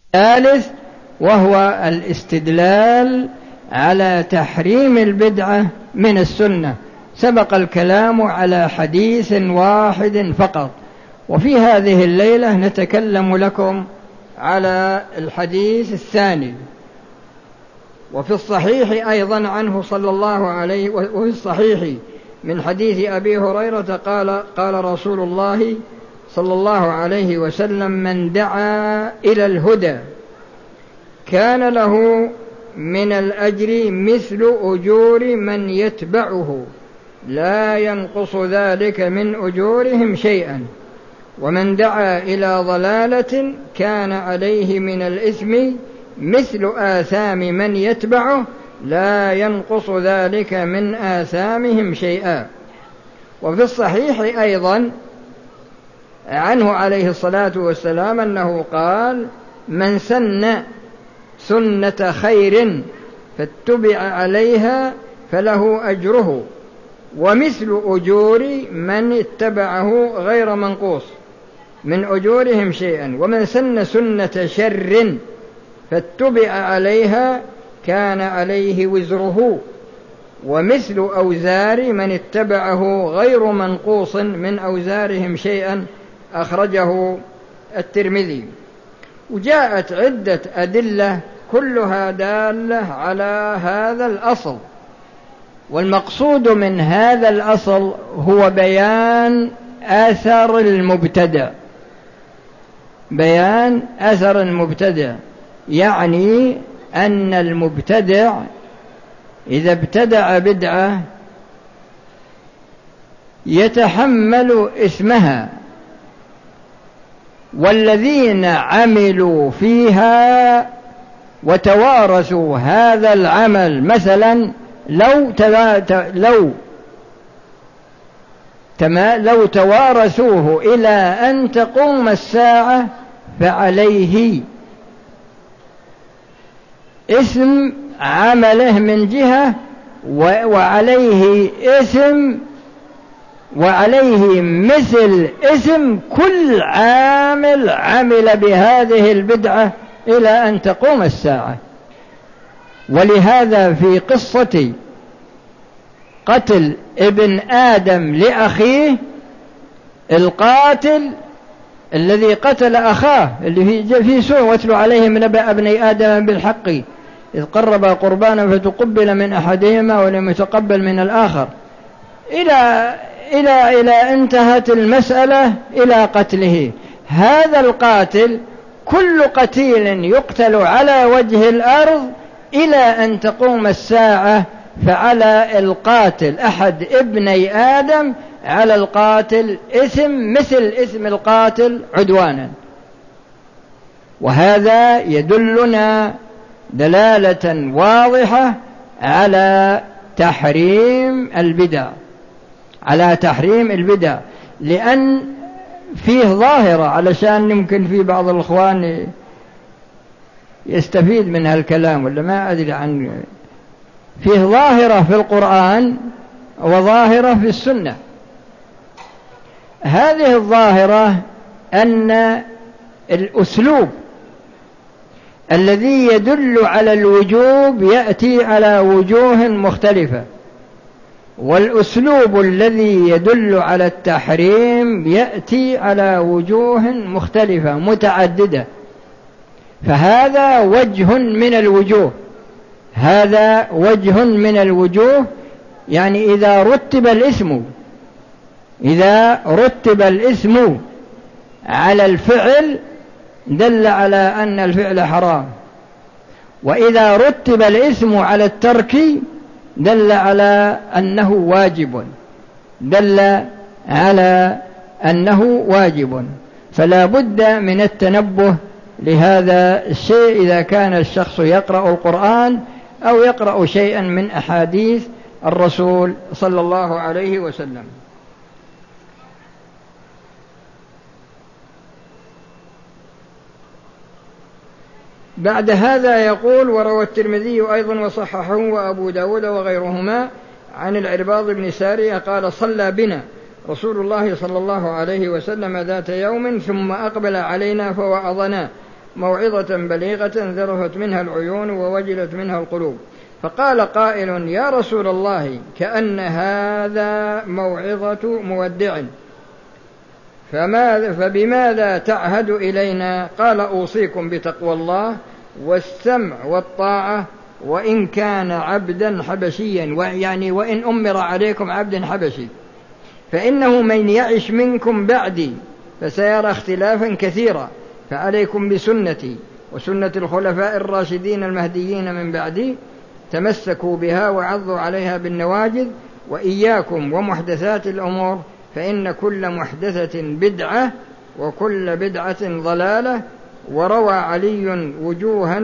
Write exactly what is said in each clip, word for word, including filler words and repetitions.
الثالث وهو الاستدلال على تحريم البدعة من السنة. سبق الكلام على حديث واحد فقط، وفي هذه الليلة نتكلم لكم على الحديث الثاني. وفي الصحيح أيضا عنه صلى الله عليه وفي الصحيح من حديث أبي هريرة قال قال رسول الله صلى الله عليه وسلم: من دعا إلى الهدى كان له من الأجر مثل أجور من يتبعه لا ينقص ذلك من أجورهم شيئا، ومن دعا إلى ضلالة كان عليه من الإثم مثل آثام من يتبعه لا ينقص ذلك من آثامهم شيئا. وفي الصحيح أيضا عنه عليه الصلاة والسلام أنه قال: من سن سنة خير فاتبع عليها فله أجره ومثل أجور من اتبعه غير منقوص من أجورهم شيئا، ومن سن سنة شر فاتبع عليها كان عليه وزره ومثل أوزار من اتبعه غير منقوص من أوزارهم شيئا. أخرجه الترمذي. وجاءت عدة أدلة كلها دالة على هذا الأصل، والمقصود من هذا الأصل هو بيان أثر المبتدع. بيان أثر المبتدع يعني أن المبتدع إذا ابتدع بدعة يتحمل إثمها، والذين عملوا فيها وتوارثوا هذا العمل مثلا لو لو لو توارثوه إلى أن تقوم الساعة فعليه إثم عمله من جهة، وعليه إثم وعليه مثل إثم كل عامل عمل بهذه البدعة إلى أن تقوم الساعة. ولهذا في قصة قتل ابن آدم لأخيه، القاتل الذي قتل أخاه اللي في سورة واتل عليهم نبأ ابني آدم بالحق إذ قربا قربانا فتقبل من أحدهما ولم يتقبل من الآخر، إلى إلى إلى انتهت المسألة إلى قتله. هذا القاتل كل قتيل يقتل على وجه الأرض إلى أن تقوم الساعة، فعلى القاتل أحد ابني آدم على القاتل إثم مثل إثم القاتل عدوانا. وهذا يدلنا دلالة واضحة على تحريم البدع على تحريم البدع لأن فيه ظاهرة، علشان يمكن في بعض الإخوان يستفيد من هالكلام ولا ما أدري عن، فيه ظاهرة في القرآن وظاهرة في السنة. هذه الظاهرة أن الأسلوب الذي يدل على الوجوب يأتي على وجوه مختلفة، والأسلوب الذي يدل على التحريم يأتي على وجوه مختلفة متعددة. فهذا وجه من الوجوه هذا وجه من الوجوه يعني إذا رتب الاسم إذا رتب الاسم على الفعل دل على أن الفعل حرام، وإذا رتب الاسم على الترك دل على أنه واجب دل على أنه واجب. فلا بد من التنبه لهذا الشيء إذا كان الشخص يقرأ القرآن أو يقرأ شيئا من أحاديث الرسول صلى الله عليه وسلم. بعد هذا يقول: وروى الترمذي أيضا وصححه وأبو داود وغيرهما عن العرباض بن سارية قال: صلى بنا رسول الله صلى الله عليه وسلم ذات يوم ثم أقبل علينا فوعظنا موعظة بليغة ذرفت منها العيون ووجلت منها القلوب. فقال قائل: يا رسول الله، كأن هذا موعظة مودع، فماذا فبماذا تعهد إلينا؟ قال: أوصيكم بتقوى الله والسمع والطاعة، وإن كان عبدا حبشيا، يعني وإن أمر عليكم عبد حبشي، فإنه من يعش منكم بعدي فسيرى اختلافا كثيرا، فعليكم بسنتي وسنة الخلفاء الراشدين المهديين من بعدي، تمسكوا بها وعضوا عليها بالنواجذ، وإياكم ومحدثات الأمور، فإن كل محدثة بدعة وكل بدعة ضلالة. وروى علي وجوها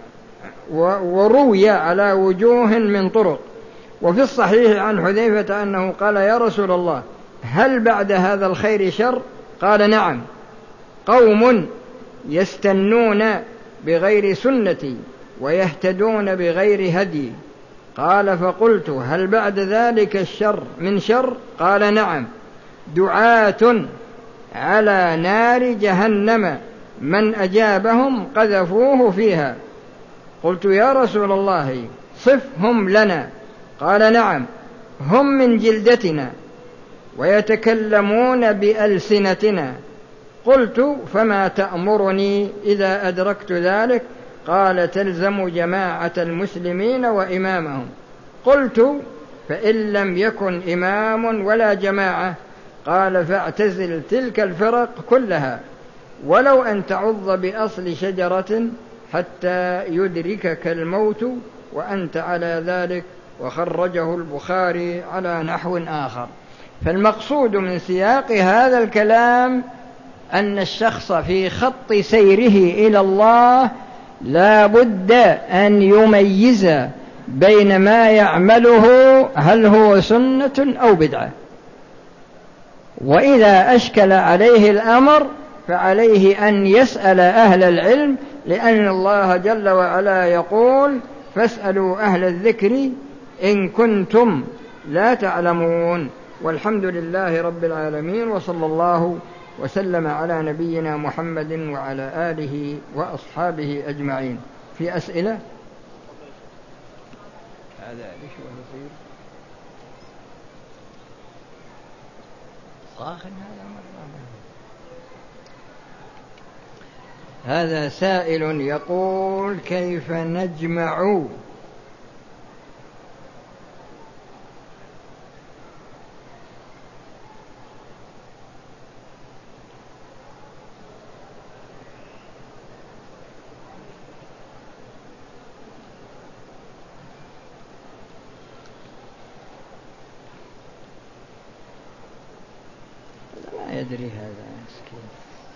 وروي على وجوه من طرق. وفي الصحيح عن حذيفة أنه قال: يا رسول الله، هل بعد هذا الخير شر؟ قال: نعم، قوم يستنون بغير سنتي ويهتدون بغير هدي. قال: فقلت: هل بعد ذلك الشر من شر؟ قال: نعم، دعاة على نار جهنم من أجابهم قذفوه فيها. قلت: يا رسول الله، صفهم لنا. قال: نعم، هم من جلدتنا ويتكلمون بألسنتنا. قلت: فما تأمرني إذا أدركت ذلك؟ قال: تلزم جماعة المسلمين وإمامهم. قلت: فإن لم يكن إمام ولا جماعة؟ قال: فاعتزل تلك الفرق كلها، ولو أن تعض بأصل شجرة حتى يدركك الموت وأنت على ذلك. وخرجه البخاري على نحو آخر. فالمقصود من سياق هذا الكلام أن الشخص في خط سيره إلى الله لا بد أن يميز بين ما يعمله هل هو سنة أو بدعة، وإذا أشكل عليه الأمر فعليه أن يسأل أهل العلم، لأن الله جل وعلا يقول: فاسألوا أهل الذكر إن كنتم لا تعلمون. والحمد لله رب العالمين، وصلى الله وسلم على نبينا محمد وعلى آله وأصحابه أجمعين. في أسئلة؟ هذا ليش يصير صاخن هذا مرة. هذا سائل يقول: كيف نجمع لا يدري هذا مسكين.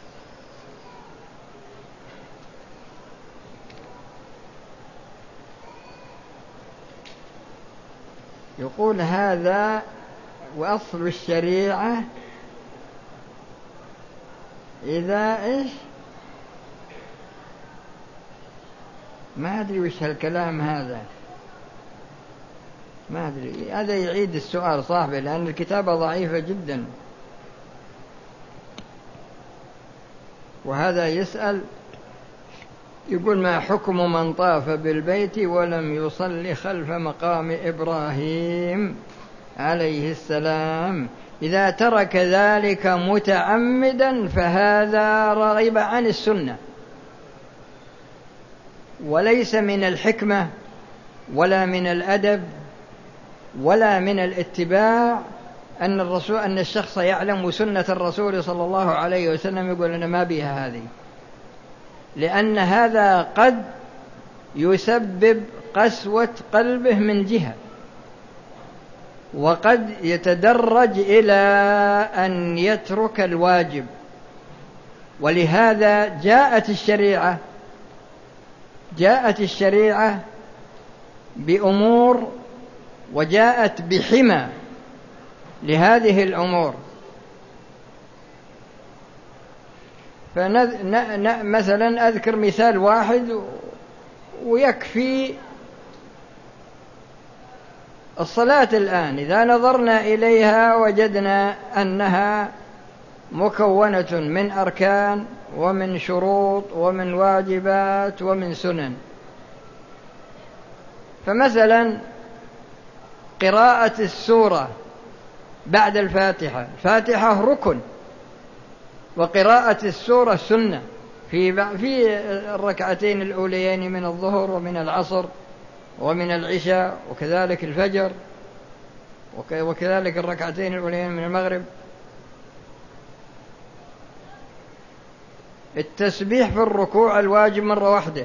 يقول: هذا وأصل الشريعة إذا إيش ما أدري وش هالكلام هذا، ما أدري. هذا يعيد السؤال صاحبه لأن الكتابة ضعيفة جدا. وهذا يسأل يقول: ما حكم من طاف بالبيت ولم يصلي خلف مقام إبراهيم عليه السلام؟ إذا ترك ذلك متعمدا فهذا رغب عن السنة، وليس من الحكمة ولا من الأدب ولا من الاتباع أن الرسول أن الشخص يعلم سنة الرسول صلى الله عليه وسلم يقول: أنا ما بيها هذه، لأن هذا قد يسبب قسوة قلبه من جهة، وقد يتدرج إلى أن يترك الواجب. ولهذا جاءت الشريعة جاءت الشريعة بأمور وجاءت بحمى لهذه الأمور. فمثلا أذكر مثال واحد ويكفي: الصلاة الآن إذا نظرنا إليها وجدنا أنها مكونة من أركان ومن شروط ومن واجبات ومن سنن. فمثلا قراءة السورة بعد الفاتحة، الفاتحة ركن، وقراءة السورة سنة في في الركعتين الأوليين من الظهر ومن العصر ومن العشاء، وكذلك الفجر، وكذلك الركعتين الأوليين من المغرب. التسبيح في الركوع الواجب مرة واحدة،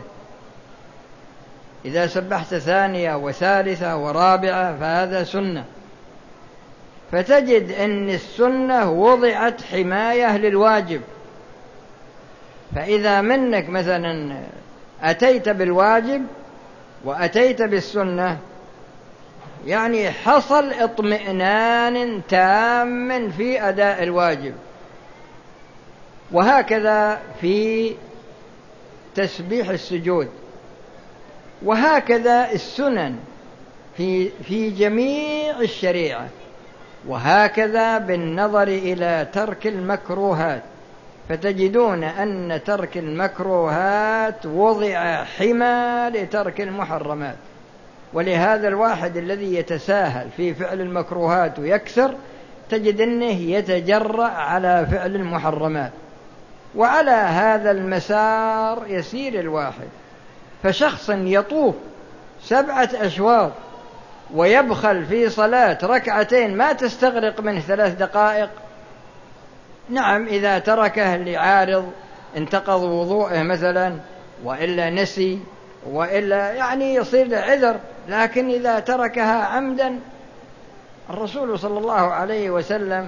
إذا سبحت ثانية وثالثة ورابعة فهذا سنة. فتجد أن السنة وضعت حماية للواجب. فإذا منك مثلا أتيت بالواجب وأتيت بالسنة، يعني حصل اطمئنان تام في أداء الواجب. وهكذا في تسبيح السجود، وهكذا السنن في في جميع الشريعة، وهكذا بالنظر إلى ترك المكروهات. فتجدون أن ترك المكروهات وضع حمى لترك المحرمات. ولهذا الواحد الذي يتساهل في فعل المكروهات ويكثر تجد أنه يتجرأ على فعل المحرمات. وعلى هذا المسار يسير الواحد. فشخص يطوف سبعة أشواط ويبخل في صلاة ركعتين ما تستغرق منه ثلاث دقائق، نعم إذا تركه لعارض انتقض وضوءه مثلا، وإلا نسي، وإلا يعني يصير له عذر. لكن إذا تركها عمدا، الرسول صلى الله عليه وسلم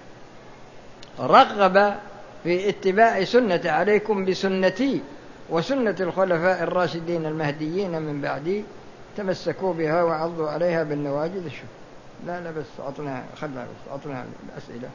رغب في اتباع سنة عليكم بسنتي وسنة الخلفاء الراشدين المهديين من بعدي، تمسكوا بها وعضوا عليها بالنواجذ. شوف لا لا بس أعطنا خلنا بس أعطنا الأسئلة.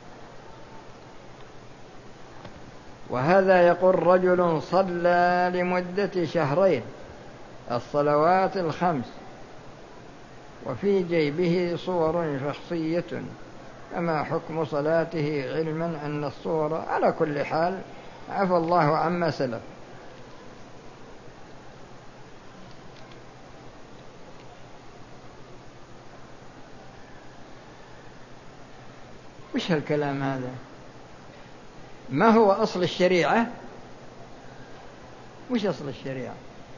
وهذا يقول رجل صلى لمدة شهرين الصلوات الخمس وفي جيبه صور شخصية، أما حكم صلاته علما أن الصور على كل حال عفى الله عما سلف. وش هالكلام هذا؟ ما هو أصل الشريعة؟ وش أصل الشريعة؟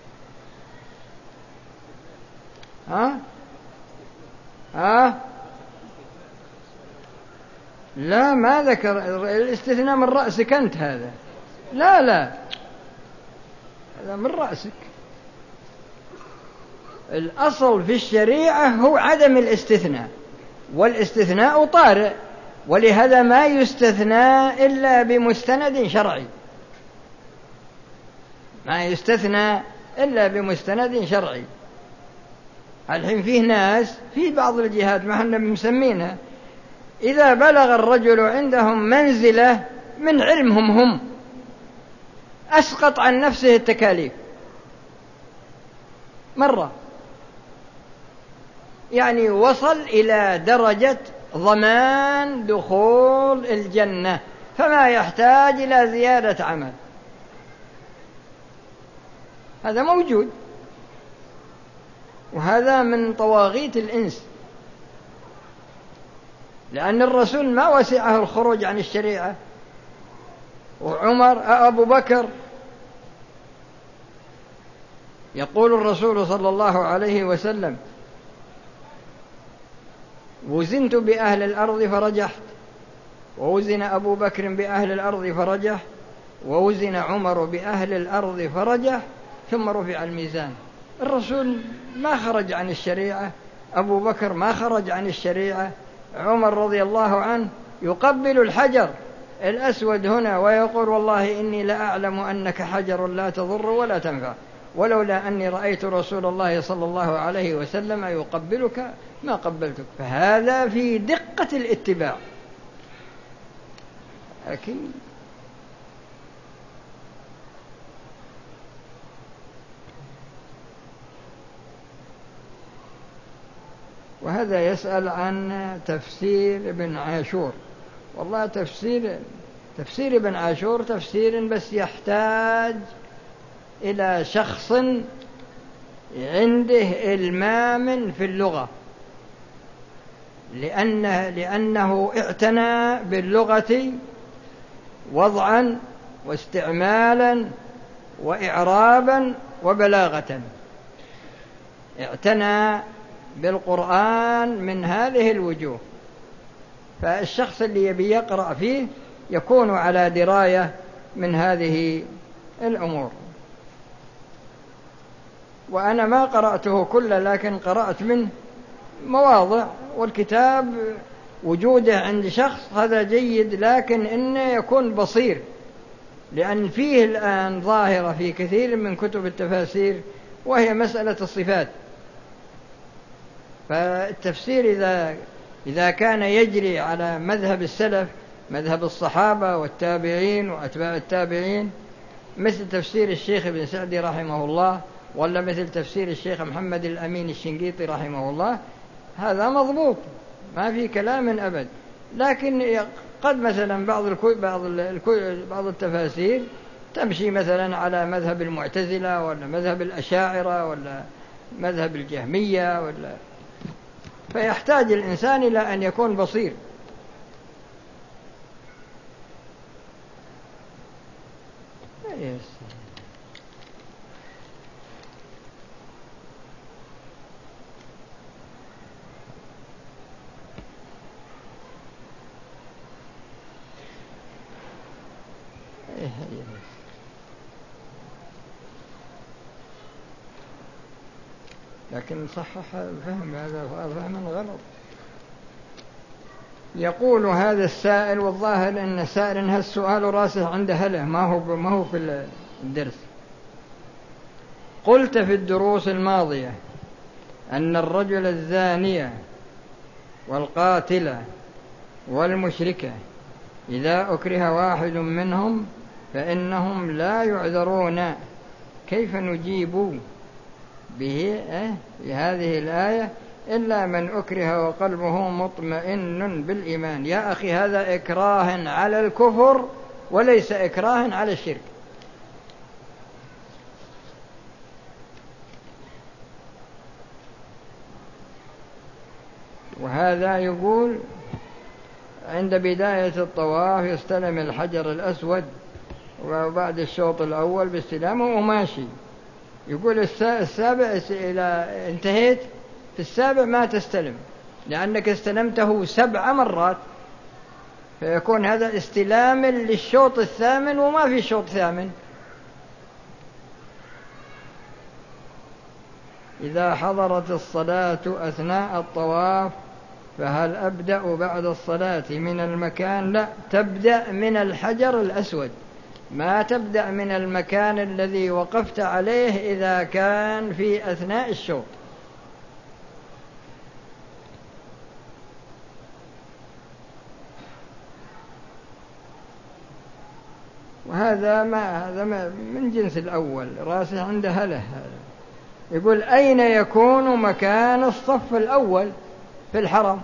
ها؟ ها؟ لا ما ذكر الاستثناء من رأسك أنت هذا. لا لا هذا من رأسك. الأصل في الشريعة هو عدم الاستثناء، والاستثناء طارئ، ولهذا ما يستثنى إلا بمستند شرعي. ما يستثنى إلا بمستند شرعي. الحين فيه ناس في بعض الجهات ما احنا مسمينها، إذا بلغ الرجل عندهم منزلة من علمهم هم أسقط عن نفسه التكاليف مرة، يعني وصل إلى درجة ضمان دخول الجنة، فما يحتاج إلى زيادة عمل. هذا موجود، وهذا من طواغيت الإنس، لأن الرسول ما وسعه الخروج عن الشريعة. وعمر أبو بكر يقول الرسول صلى الله عليه وسلم: وزنت بأهل الأرض فرجحت، ووزن أبو بكر بأهل الأرض فرجح، ووزن عمر بأهل الأرض فرجح، ثم رفع الميزان. الرسول ما خرج عن الشريعة، أبو بكر ما خرج عن الشريعة، عمر رضي الله عنه يقبل الحجر الأسود هنا ويقول: والله إني لأعلم أنك حجر لا تضر ولا تنفع، ولولا أني رأيت رسول الله صلى الله عليه وسلم يقبلك ما قبلتك. فهذا في دقة الاتباع. أكيد. وهذا يسأل عن تفسير ابن عاشور. والله تفسير تفسير ابن عاشور تفسير بس يحتاج إلى شخص عنده إلمام في اللغة، لأنه, لأنه اعتنى باللغة وضعا واستعمالا وإعرابا وبلاغة، اعتنى بالقرآن من هذه الوجوه. فالشخص اللي يبي يقرأ فيه يكون على دراية من هذه الأمور. وأنا ما قرأته كله، لكن قرأت منه مواضع، والكتاب وجوده عند شخص هذا جيد، لكن إنه يكون بصير، لأن فيه الآن ظاهرة في كثير من كتب التفاسير وهي مسألة الصفات. فالتفسير إذا إذا كان يجري على مذهب السلف، مذهب الصحابة والتابعين وأتباع التابعين، مثل تفسير الشيخ ابن سعدي رحمه الله، ولا مثل تفسير الشيخ محمد الأمين الشنقيطي رحمه الله، هذا مضبوط ما في كلام أبد. لكن قد مثلا بعض الكو بعض الكو بعض التفاسير تمشي مثلا على مذهب المعتزلة ولا مذهب الأشاعرة ولا مذهب الجهمية، ولا فيحتاج الإنسان إلى أن يكون بصير. لكن صحح الفهم، هذا فهم غلط. يقول هذا السائل، والظاهر أن السائل إن هالسؤال راسه عند هله، ما هو ما هو في الدرس. قلت في الدروس الماضية أن الرجل الزانية والقاتلة والمشركة إذا أكره واحد منهم فإنهم لا يعذرون، كيف نجيب به بهذه الآية إلا من أكره وقلبه مطمئن بالإيمان؟ يا أخي هذا إكراه على الكفر وليس إكراه على الشرك. وهذا يقول عند بداية الطواف يستلم الحجر الأسود، وبعد الشوط الأول باستلامه وماشي. يقول السابع إذا انتهيت في السابع ما تستلم، لأنك استلمته سبع مرات، فيكون هذا استلام للشوط الثامن وما في شوط ثامن. إذا حضرت الصلاة أثناء الطواف فهل أبدأ بعد الصلاة من المكان؟ لا، تبدأ من الحجر الأسود، ما تبدأ من المكان الذي وقفت عليه إذا كان في أثناء الشوط. وهذا ما هذا ما من جنس الأول، راسه عنده هله. يقول أين يكون مكان الصف الأول في الحرم؟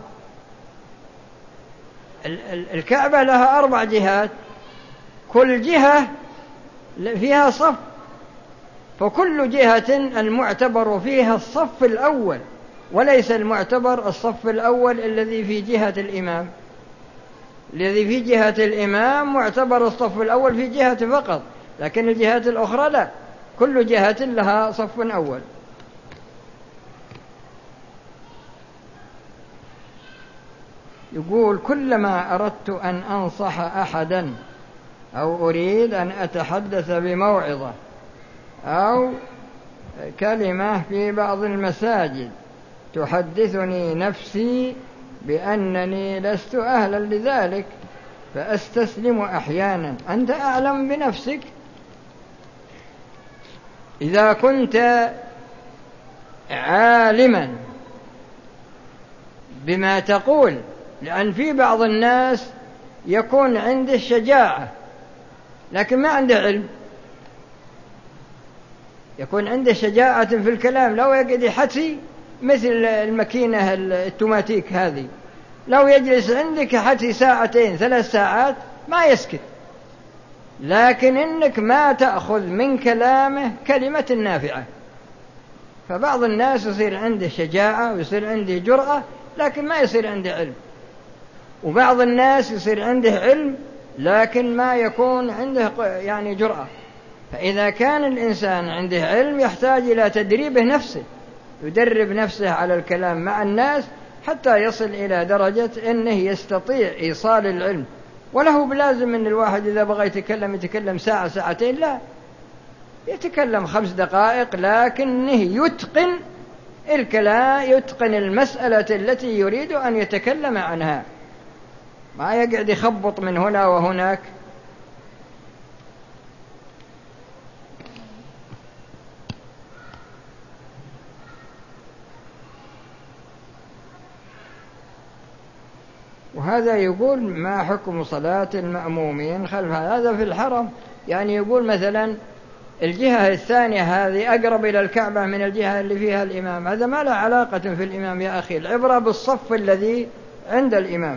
الكعبة لها أربع جهات، كل جهة فيها صف، فكل جهة المعتبر فيها الصف الأول، وليس المعتبر الصف الأول الذي في جهة الإمام. الذي في جهة الإمام معتبر الصف الأول في جهة فقط، لكن الجهات الأخرى لا، كل جهة لها صف أول. يقول كلما أردت أن أنصح أحدا أو أريد أن أتحدث بموعظة أو كلمة في بعض المساجد تحدثني نفسي بأنني لست أهلا لذلك فأستسلم أحيانا. أنت أعلم بنفسك. إذا كنت عالما بما تقول، لأن في بعض الناس يكون عنده شجاعة لكن ما عنده علم، يكون عنده شجاعة في الكلام، لو يقعد يحكي مثل الماكينة التوماتيك هذه، لو يجلس عندك حكي ساعتين ثلاث ساعات ما يسكت، لكن إنك ما تأخذ من كلامه كلمة نافعة. فبعض الناس يصير عنده شجاعة ويصير عنده جرأة لكن ما يصير عنده علم، وبعض الناس يصير عنده علم لكن ما يكون عنده يعني جرأة. فإذا كان الإنسان عنده علم يحتاج إلى تدريبه نفسه، يدرب نفسه على الكلام مع الناس حتى يصل إلى درجة أنه يستطيع إيصال العلم. وله بلازم أن الواحد إذا بغى يتكلم يتكلم ساعة ساعتين، لا، يتكلم خمس دقائق لكنه يتقن الكلام، يتقن المسألة التي يريد أن يتكلم عنها، ما يقعد يخبط من هنا وهناك. وهذا يقول ما حكم صلاة المأمومين خلف هذا في الحرم؟ يعني يقول مثلا الجهة الثانية هذه أقرب إلى الكعبة من الجهة اللي فيها الإمام، هذا ما له علاقة في الإمام يا أخي، العبرة بالصف الذي عند الإمام.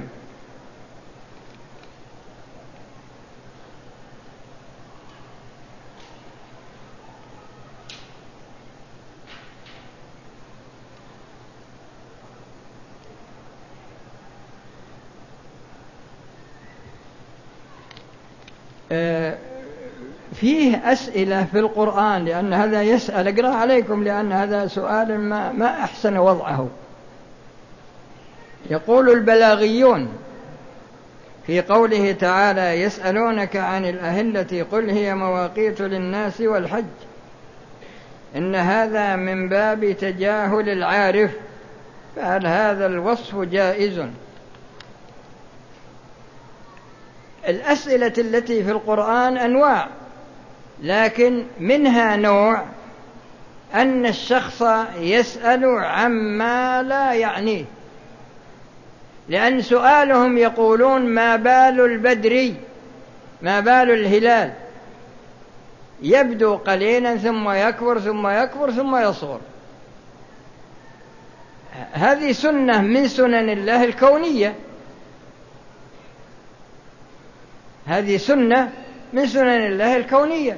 فيه أسئلة في القرآن، لأن هذا يسأل، أقرأ عليكم لأن هذا سؤال ما, ما أحسن وضعه. يقول البلاغيون في قوله تعالى يسألونك عن الأهلة قل هي مواقيت للناس والحج، إن هذا من باب تجاهل العارف، فهل هذا الوصف جائز؟ الأسئلة التي في القرآن أنواع، لكن منها نوع أن الشخص يسأل عما لا يعنيه، لأن سؤالهم يقولون ما بال البدر، ما بال الهلال، يبدو قليلا ثم يكبر ثم يكبر ثم يصغر. هذه سنة من سنن الله الكونية، هذه سنة من سنن الله الكونية.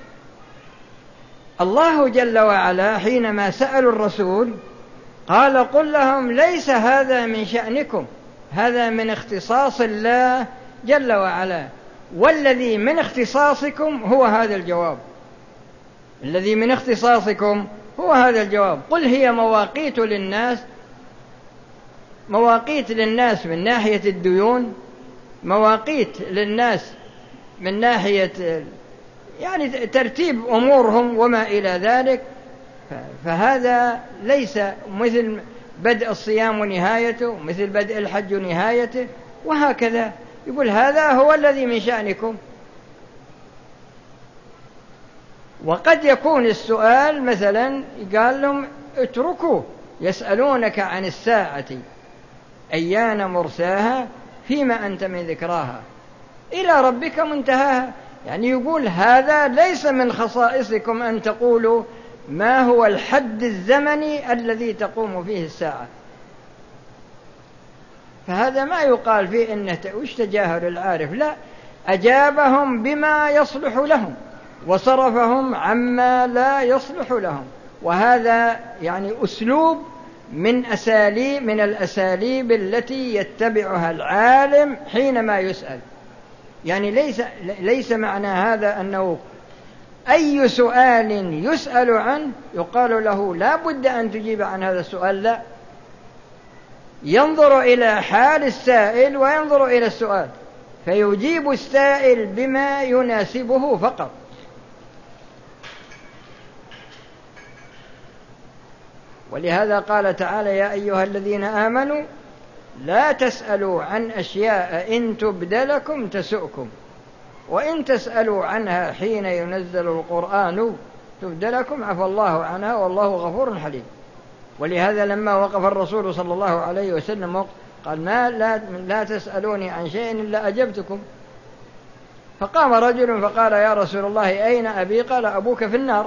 الله جل وعلا حينما سألوا الرسول قال قل لهم ليس هذا من شأنكم، هذا من اختصاص الله جل وعلا، والذي من اختصاصكم هو هذا الجواب، الذي من اختصاصكم هو هذا الجواب. قل هي مواقيت للناس، مواقيت للناس من ناحية الديون، مواقيت للناس من ناحية يعني ترتيب أمورهم وما إلى ذلك. فهذا ليس مثل بدء الصيام نهايته، مثل بدء الحج نهايته، وهكذا. يقول هذا هو الذي من شأنكم. وقد يكون السؤال مثلا قال لهم اتركوا يسألونك عن الساعة أيان مرساها فيما أنت من ذكراها إلى ربك منتهاها. يعني يقول هذا ليس من خصائصكم أن تقولوا ما هو الحد الزمني الذي تقوم فيه الساعة. فهذا ما يقال فيه إنه وش تجاهل العارف، لا، أجابهم بما يصلح لهم وصرفهم عما لا يصلح لهم. وهذا يعني أسلوب من أساليب من الأساليب التي يتبعها العالم حينما يسأل. يعني ليس ليس معنى هذا أنه أي سؤال يسأل عنه يقال له لا بد أن تجيب عن هذا السؤال، لا، ينظر إلى حال السائل وينظر إلى السؤال فيجيب السائل بما يناسبه فقط. ولهذا قال تعالى يا أيها الذين آمنوا لا تسألوا عن أشياء إن تبد لكم تسؤكم وإن تسألوا عنها حين ينزل القرآن تبد لكم عفى الله عنها والله غفور حليم. ولهذا لما وقف الرسول صلى الله عليه وسلم قال ما لا, لا تسألوني عن شيء إلا أجبتكم. فقام رجل فقال يا رسول الله أين أبي؟ قال أبوك في النار.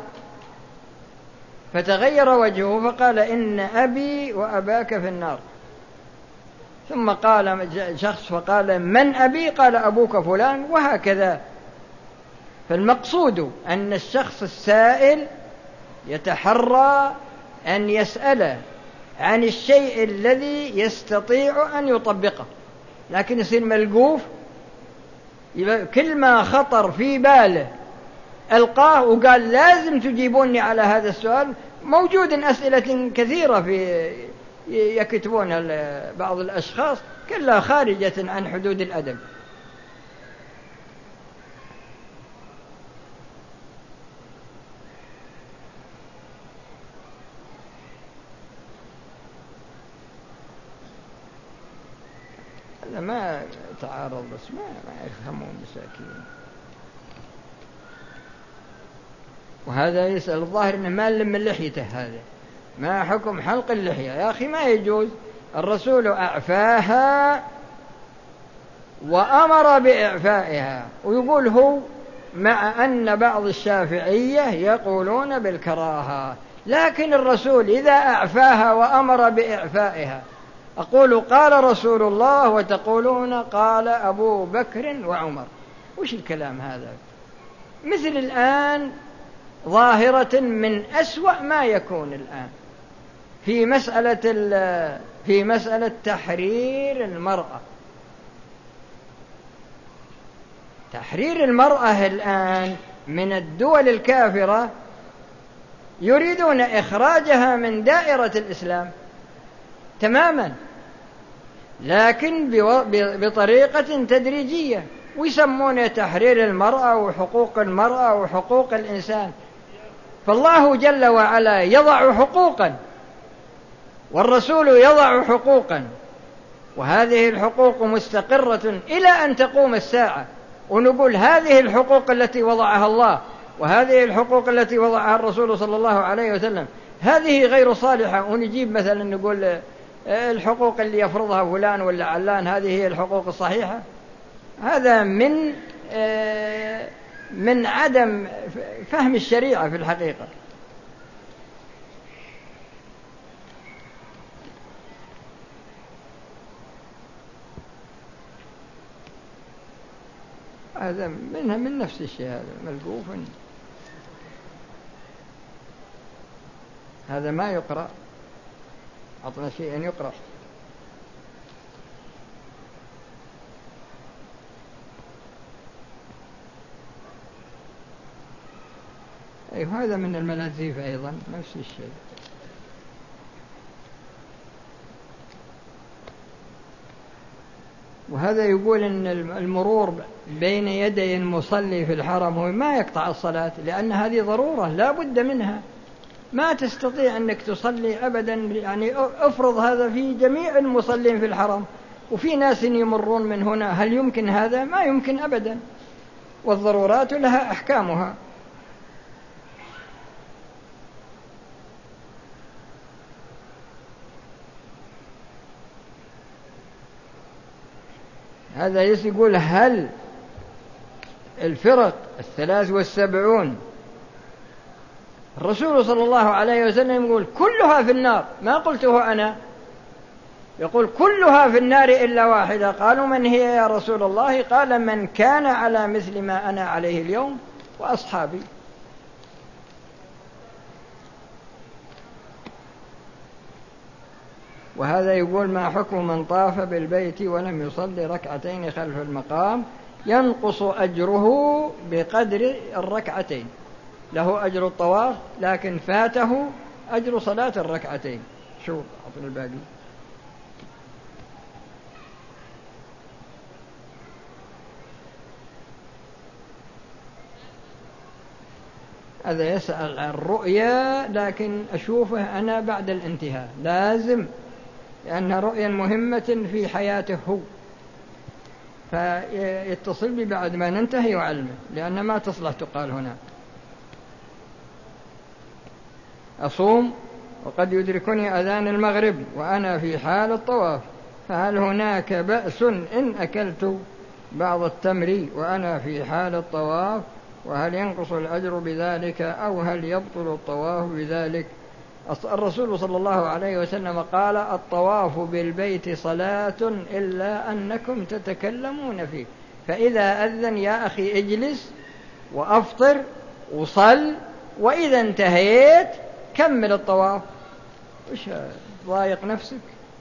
فتغير وجهه فقال إن أبي وأباك في النار. ثم قال شخص فقال من أبي؟ قال أبوك فلان، وهكذا. فالمقصود أن الشخص السائل يتحرى أن يسأل عن الشيء الذي يستطيع أن يطبقه، لكن يصير ملقوف كل ما خطر في باله ألقاه وقال لازم تجيبوني على هذا السؤال. موجود أسئلة كثيرة في يكتبون بعض الأشخاص كلها خارجة عن حدود الأدب. هذا ما تعارض، بس ما, ما يفهمون مساكين. وهذا يسأل الظاهر إنه ما لم من لحيته، هذا ما حكم حلق اللحية؟ يا أخي ما يجوز، الرسول أعفاها وأمر بإعفائها، ويقول هو مع أن بعض الشافعية يقولون بالكراهة، لكن الرسول إذا أعفاها وأمر بإعفائها أقول قال رسول الله وتقولون قال أبو بكر وعمر. وش الكلام هذا؟ مثل الآن ظاهرة من أسوأ ما يكون الآن في مسألة في مسألة تحرير المرأة. تحرير المرأة الآن من الدول الكافرة يريدون إخراجها من دائرة الإسلام تماما، لكن بطريقة تدريجية، ويسمونه تحرير المرأة وحقوق المرأة وحقوق الإنسان. فالله جل وعلا يضع حقوقا والرسول يضع حقوقا، وهذه الحقوق مستقرة إلى أن تقوم الساعة، ونقول هذه الحقوق التي وضعها الله وهذه الحقوق التي وضعها الرسول صلى الله عليه وسلم هذه غير صالحة، ونجيب مثلا نقول الحقوق اللي يفرضها فلان ولا علان هذه هي الحقوق الصحيحة. هذا من من عدم فهم الشريعة في الحقيقة. هذا منها من نفس الشيء، هذا ملقوف، هذا ما يقرأ. أعطنا شيئا يقرأ. أي هذا من الملاذيف أيضا نفس الشيء. وهذا يقول إن المرور بين يدي المصلي في الحرم هو ما يقطع الصلاة، لأن هذه ضرورة لا بد منها، ما تستطيع أنك تصلي أبدا. يعني أفرض هذا في جميع المصلين في الحرم وفي ناس يمرون من هنا، هل يمكن هذا؟ ما يمكن أبدا، والضرورات لها أحكامها. هذا يقول هل الفرق الثلاث والسبعون الرسول صلى الله عليه وسلم يقول كلها في النار، ما قلته أنا، يقول كلها في النار إلا واحدة. قالوا من هي يا رسول الله؟ قال من كان على مثل ما أنا عليه اليوم وأصحابي. وهذا يقول ما حكم من طاف بالبيت ولم يصلي ركعتين خلف المقام؟ ينقص أجره بقدر الركعتين، له أجر الطواف لكن فاته أجر صلاة الركعتين. شوف أعطنا الباقي. هذا يسأل عن الرؤيا، لكن أشوفه أنا بعد الانتهاء لازم، لأنها رؤيا مهمة في حياته هو، فيتصل بي بعد ما ننتهي وعلمه، لأن ما تصلح تقال هنا. أصوم وقد يدركني أذان المغرب وأنا في حال الطواف، فهل هناك بأس إن أكلت بعض التمر وأنا في حال الطواف؟ وهل ينقص الأجر بذلك أو هل يبطل الطواف بذلك؟ الرسول صلى الله عليه وسلم قال الطواف بالبيت صلاة إلا أنكم تتكلمون فيه، فإذا أذن يا أخي اجلس وأفطر وصل، وإذا انتهيت كمل الطواف. وش ضايق نفسك؟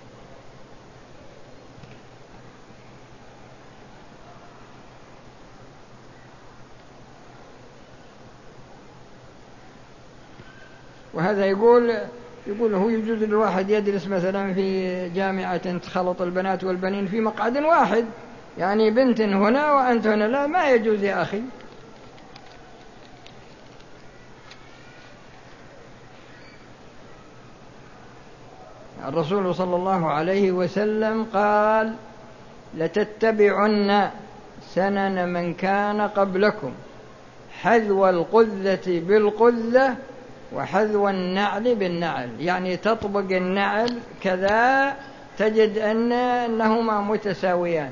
وهذا يقول يقول هو يجوز للواحد يدرس مثلا في جامعة تخلط البنات والبنين في مقعد واحد، يعني بنت هنا وأنت هنا، لا ما يجوز يا أخي. الرسول صلى الله عليه وسلم قال: لتتبعن سنن من كان قبلكم حذو القذة بالقذة وحذو النعل بالنعل، يعني تطبق النعل كذا تجد أن أنهما متساويان،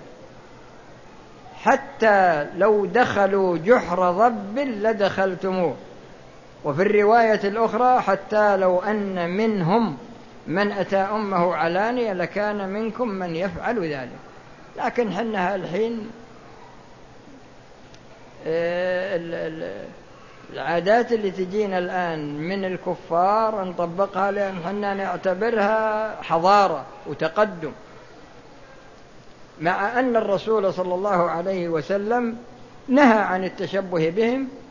حتى لو دخلوا جحر ضب لدخلتموه. وفي الرواية الأخرى: حتى لو أن منهم من أتى أمه علانية لكان منكم من يفعل ذلك. لكن حنها الحين العادات اللي تجينا الآن من الكفار نطبقها، لأن حنا نعتبرها حضارة وتقدم، مع أن الرسول صلى الله عليه وسلم نهى عن التشبه بهم